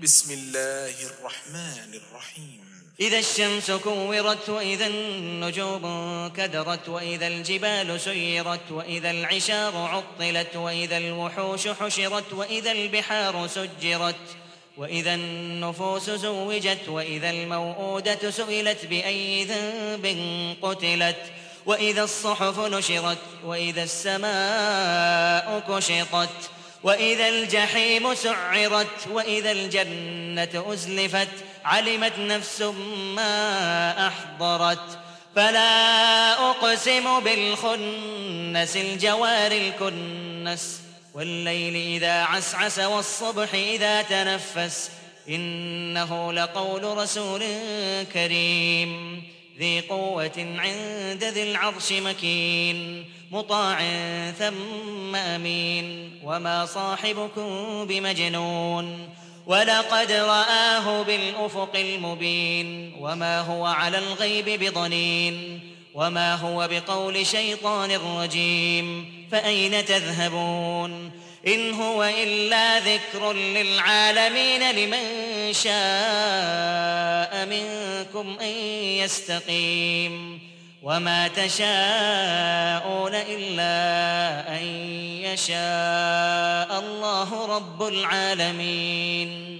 بسم الله الرحمن الرحيم إذا الشمس كورت وإذا النجوم كدرت وإذا الجبال سيرت وإذا العشار عطلت وإذا الوحوش حشرت وإذا البحار سجرت وإذا النفوس زوجت وإذا الموءودة سئلت بأي ذنب قتلت وإذا الصحف نشرت وإذا السماء كشطت وإذا الجحيم سعرت وإذا الجنة أزلفت علمت نفس ما أحضرت فلا أقسم بالخنس الجوار الكنس والليل إذا عسعس والصبح إذا تنفس إنه لقول رسول كريم ذي قوة عند ذي العرش مكين مطاع ثم أمين وما صاحبكم بمجنون ولقد رآه بالأفق المبين وما هو على الغيب بضنين وما هو بقول شيطان رجيم فأين تذهبون إن هو إلا ذكر للعالمين لمن شاء منكم أن يستقيم وما تشاءون إلا أن يشاء الله رب العالمين.